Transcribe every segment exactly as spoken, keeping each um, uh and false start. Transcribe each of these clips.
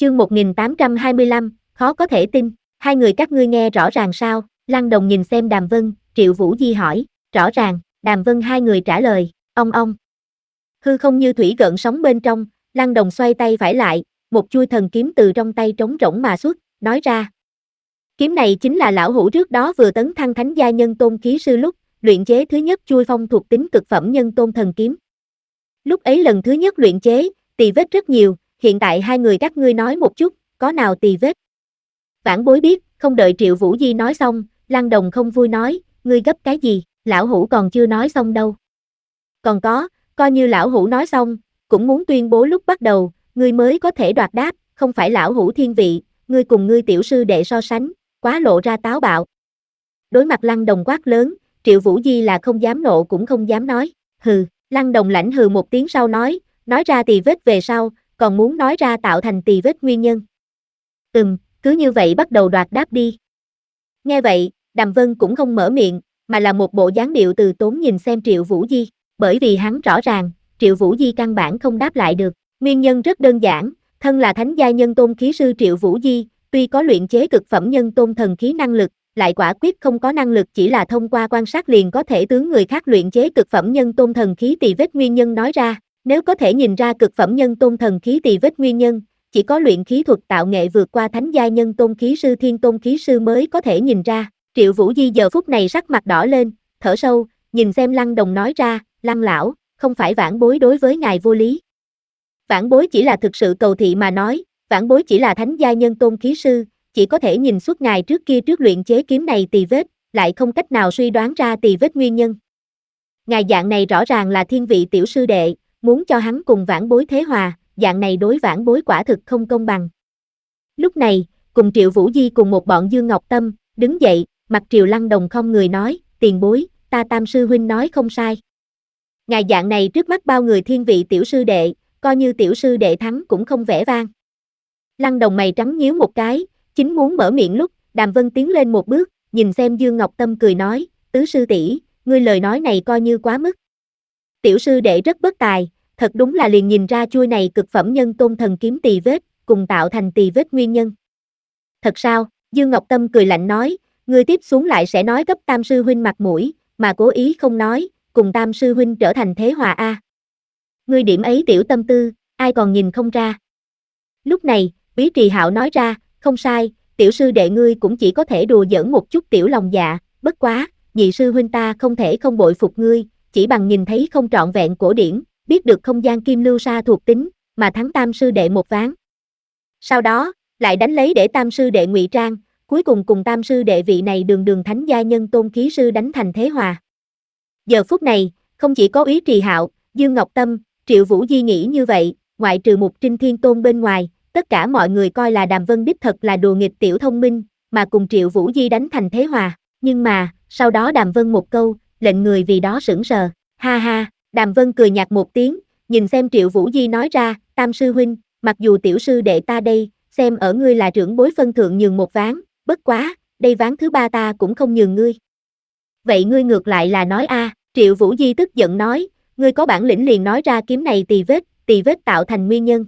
Chương một nghìn tám trăm hai mươi lăm, khó có thể tin, hai người các ngươi nghe rõ ràng sao? Lăng Đồng nhìn xem Đàm Vân, Triệu Vũ Di hỏi, rõ ràng, Đàm Vân hai người trả lời, ong ong. Hư không như thủy gợn sóng bên trong, Lăng Đồng xoay tay phải lại, một chuôi thần kiếm từ trong tay trống rỗng mà xuất, nói ra. Kiếm này chính là lão hủ trước đó vừa tấn thăng thánh gia nhân tôn khí sư lúc, luyện chế thứ nhất chuôi phong thuộc tính cực phẩm nhân tôn thần kiếm. Lúc ấy lần thứ nhất luyện chế, tì vết rất nhiều, hiện tại hai người các ngươi nói một chút, có nào tì vết? Vãn Bối biết, không đợi Triệu Vũ Di nói xong, Lăng Đồng không vui nói, ngươi gấp cái gì, lão hủ còn chưa nói xong đâu. Còn có, coi như lão hủ nói xong, cũng muốn tuyên bố lúc bắt đầu, ngươi mới có thể đoạt đáp, không phải lão hủ thiên vị, ngươi cùng ngươi tiểu sư đệ so sánh, quá lộ ra táo bạo. Đối mặt Lăng Đồng quát lớn, Triệu Vũ Di là không dám nộ cũng không dám nói, hừ, Lăng Đồng lãnh hừ một tiếng sau nói, nói ra tì vết về sau, còn muốn nói ra tạo thành tì vết nguyên nhân. Ừm, cứ như vậy bắt đầu đoạt đáp đi. Nghe vậy, Đàm Vân cũng không mở miệng, mà là một bộ dáng điệu từ tốn nhìn xem Triệu Vũ Di, bởi vì hắn rõ ràng, Triệu Vũ Di căn bản không đáp lại được. Nguyên nhân rất đơn giản, thân là thánh gia nhân tôn khí sư Triệu Vũ Di, tuy có luyện chế cực phẩm nhân tôn thần khí năng lực, lại quả quyết không có năng lực chỉ là thông qua quan sát liền có thể tướng người khác luyện chế cực phẩm nhân tôn thần khí tì vết nguyên nhân nói ra. Nếu có thể nhìn ra cực phẩm nhân tôn thần khí tì vết nguyên nhân, chỉ có luyện khí thuật tạo nghệ vượt qua thánh gia nhân tôn khí sư thiên tôn khí sư mới có thể nhìn ra. Triệu Vũ Di giờ phút này sắc mặt đỏ lên, thở sâu, nhìn xem Lăng Đồng nói ra, Lăng lão, không phải Vãn Bối đối với ngài vô lý. Vãn Bối chỉ là thực sự cầu thị mà nói, Vãn Bối chỉ là thánh gia nhân tôn khí sư, chỉ có thể nhìn suốt ngài trước kia trước luyện chế kiếm này tì vết, lại không cách nào suy đoán ra tì vết nguyên nhân. Ngài dạng này rõ ràng là thiên vị tiểu sư đệ, muốn cho hắn cùng Vãn Bối thế hòa, dạng này đối Vãn Bối quả thực không công bằng. Lúc này, cùng Triệu Vũ Di cùng một bọn Dương Ngọc Tâm, đứng dậy, mặt Triệu Lăng Đồng không người nói, tiền bối, ta Tam sư huynh nói không sai. Ngài dạng này trước mắt bao người thiên vị tiểu sư đệ, coi như tiểu sư đệ thắng cũng không vẻ vang. Lăng Đồng mày trắng nhíu một cái, chính muốn mở miệng lúc, Đàm Vân tiến lên một bước, nhìn xem Dương Ngọc Tâm cười nói, tứ sư tỷ, ngươi lời nói này coi như quá mức. Tiểu sư đệ rất bất tài, thật đúng là liền nhìn ra chuôi này cực phẩm nhân tôn thần kiếm tì vết, cùng tạo thành tì vết nguyên nhân. Thật sao? Dương Ngọc Tâm cười lạnh nói, ngươi tiếp xuống lại sẽ nói cấp Tam sư huynh mặt mũi, mà cố ý không nói, cùng Tam sư huynh trở thành thế hòa a. Ngươi điểm ấy tiểu tâm tư, ai còn nhìn không ra. Lúc này, Úy Trì Hạo nói ra, không sai, tiểu sư đệ ngươi cũng chỉ có thể đùa giỡn một chút tiểu lòng dạ, bất quá, nhị sư huynh ta không thể không bội phục ngươi, chỉ bằng nhìn thấy không trọn vẹn cổ điển, biết được không gian kim lưu sa thuộc tính, mà thắng Tam sư đệ một ván. Sau đó, lại đánh lấy để Tam sư đệ ngụy trang, cuối cùng cùng Tam sư đệ vị này đường đường thánh gia nhân tôn khí sư đánh thành thế hòa. Giờ phút này, không chỉ có Úy Trì Hạo, Dương Ngọc Tâm, Triệu Vũ Di nghĩ như vậy, ngoại trừ Mục Trinh Thiên Tôn bên ngoài, tất cả mọi người coi là Đàm Vân đích thật là đùa nghịch tiểu thông minh, mà cùng Triệu Vũ Di đánh thành thế hòa, nhưng mà, sau đó Đàm Vân một câu, lệnh người vì đó sững sờ, ha ha, Đàm Vân cười nhạt một tiếng, nhìn xem Triệu Vũ Di nói ra, Tam sư huynh, mặc dù tiểu sư đệ ta đây, xem ở ngươi là trưởng bối phân thượng nhường một ván, bất quá, đây ván thứ ba ta cũng không nhường ngươi. Vậy ngươi ngược lại là nói a, Triệu Vũ Di tức giận nói, ngươi có bản lĩnh liền nói ra kiếm này tì vết, tì vết tạo thành nguyên nhân.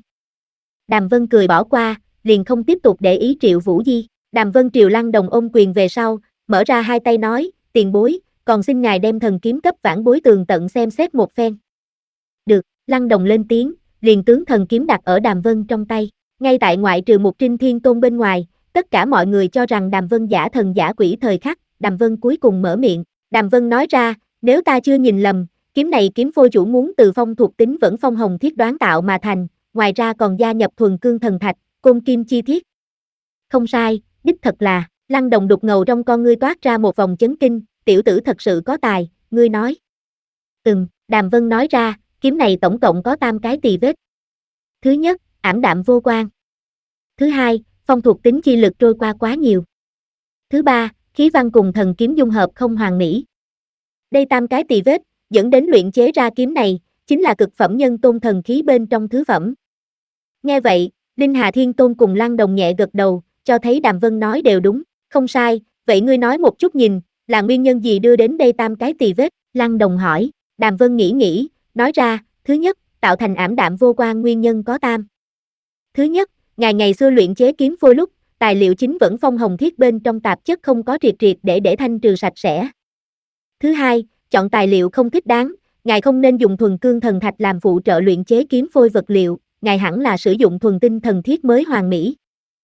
Đàm Vân cười bỏ qua, liền không tiếp tục để ý Triệu Vũ Di. Đàm Vân Triều Lăng Đồng ôm quyền về sau, mở ra hai tay nói, tiền bối, còn xin ngài đem thần kiếm cấp Vãn Bối tường tận xem xét một phen. Được, Lăng Đồng lên tiếng, liền tướng thần kiếm đặt ở Đàm Vân trong tay. Ngay tại ngoại trừ Mục Trinh Thiên Tôn bên ngoài, tất cả mọi người cho rằng Đàm Vân giả thần giả quỷ thời khắc, Đàm Vân cuối cùng mở miệng. Đàm Vân nói ra, nếu ta chưa nhìn lầm, kiếm này kiếm phôi chủ muốn từ phong thuộc tính vẫn phong hồng thiết đoán tạo mà thành, ngoài ra còn gia nhập thuần cương thần thạch, côn kim chi thiết. Không sai, đích thật là, Lăng Đồng đục ngầu trong con ngươi toát ra một vòng chấn kinh, tiểu tử thật sự có tài, ngươi nói. Ừm, Đàm Vân nói ra, kiếm này tổng cộng có tam cái tì vết. Thứ nhất, ảm đạm vô quang. Thứ hai, phong thuộc tính chi lực trôi qua quá nhiều. Thứ ba, khí văn cùng thần kiếm dung hợp không hoàn mỹ. Đây tam cái tì vết, dẫn đến luyện chế ra kiếm này, chính là cực phẩm nhân tôn thần khí bên trong thứ phẩm. Nghe vậy, Linh Hà Thiên Tôn cùng Lăng Đồng nhẹ gật đầu, cho thấy Đàm Vân nói đều đúng, không sai, vậy ngươi nói một chút nhìn, là nguyên nhân gì đưa đến đây tam cái tì vết? Lăng Đồng hỏi, Đàm Vân nghĩ nghĩ, nói ra, thứ nhất, tạo thành ảm đạm vô quang nguyên nhân có tam. Thứ nhất, ngài ngày xưa luyện chế kiếm phôi lúc, tài liệu chính vẫn phong hồng thiết bên trong tạp chất không có triệt triệt để để thanh trừ sạch sẽ. Thứ hai, chọn tài liệu không thích đáng, ngài không nên dùng thuần cương thần thạch làm phụ trợ luyện chế kiếm phôi vật liệu, ngài hẳn là sử dụng thuần tinh thần thiết mới hoàn mỹ.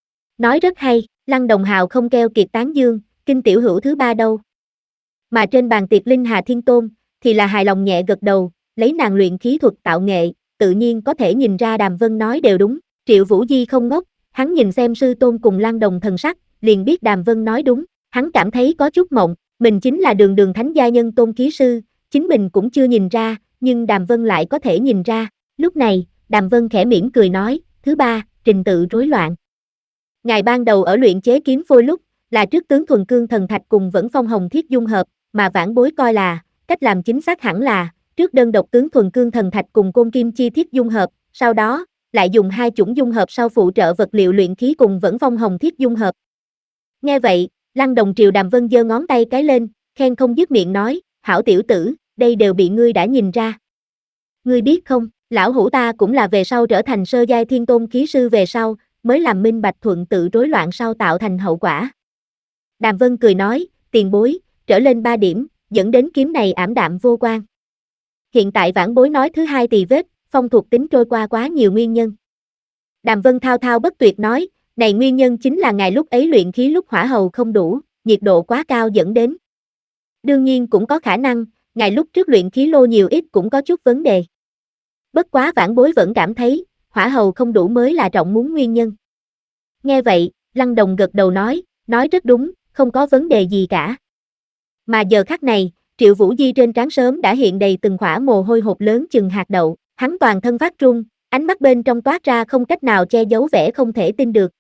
Nói rất hay, Lăng Đồng Hào không keo kiệt tán dương, Kinh tiểu hữu thứ ba đâu. Mà trên bàn tiệc Linh Hà Thiên Tôn, thì là hài lòng nhẹ gật đầu, lấy nàng luyện khí thuật tạo nghệ, tự nhiên có thể nhìn ra Đàm Vân nói đều đúng. Triệu Vũ Di không ngốc, hắn nhìn xem sư tôn cùng Lăng Đồng thần sắc, liền biết Đàm Vân nói đúng, hắn cảm thấy có chút mộng, mình chính là đường đường thánh gia nhân tôn ký sư, chính mình cũng chưa nhìn ra, nhưng Đàm Vân lại có thể nhìn ra. Lúc này, Đàm Vân khẽ mỉm cười nói, thứ ba, trình tự rối loạn. Ngài ban đầu ở luyện chế kiếm phôi lúc, là trước tướng thuần cương thần thạch cùng vẫn phong hồng thiết dung hợp, mà vãn bối coi là, cách làm chính xác hẳn là, trước đơn độc tướng thuần cương thần thạch cùng côn kim chi thiết dung hợp, sau đó, lại dùng hai chủng dung hợp sau phụ trợ vật liệu luyện khí cùng vẫn phong hồng thiết dung hợp. Nghe vậy, Lăng Đồng triều Đàm Vân giơ ngón tay cái lên, khen không dứt miệng nói, hảo tiểu tử, đây đều bị ngươi đã nhìn ra. Ngươi biết không, lão hủ ta cũng là về sau trở thành sơ giai thiên tôn khí sư về sau, mới làm minh bạch thuận tự rối loạn sau tạo thành hậu quả. Đàm Vân cười nói, tiền bối, trở lên ba điểm, dẫn đến kiếm này ảm đạm vô quan. Hiện tại vãn bối nói thứ hai tỳ vết, phong thuộc tính trôi qua quá nhiều nguyên nhân. Đàm Vân thao thao bất tuyệt nói, này nguyên nhân chính là ngài lúc ấy luyện khí lúc hỏa hầu không đủ, nhiệt độ quá cao dẫn đến. Đương nhiên cũng có khả năng, ngài lúc trước luyện khí lô nhiều ít cũng có chút vấn đề. Bất quá vãn bối vẫn cảm thấy, hỏa hầu không đủ mới là trọng muốn nguyên nhân. Nghe vậy, Lăng Đồng gật đầu nói, nói rất đúng, không có vấn đề gì cả. Mà giờ khắc này, Triệu Vũ Di trên trán sớm đã hiện đầy từng khỏa mồ hôi hột lớn chừng hạt đậu, hắn toàn thân phát run, ánh mắt bên trong toát ra không cách nào che giấu vẻ không thể tin được,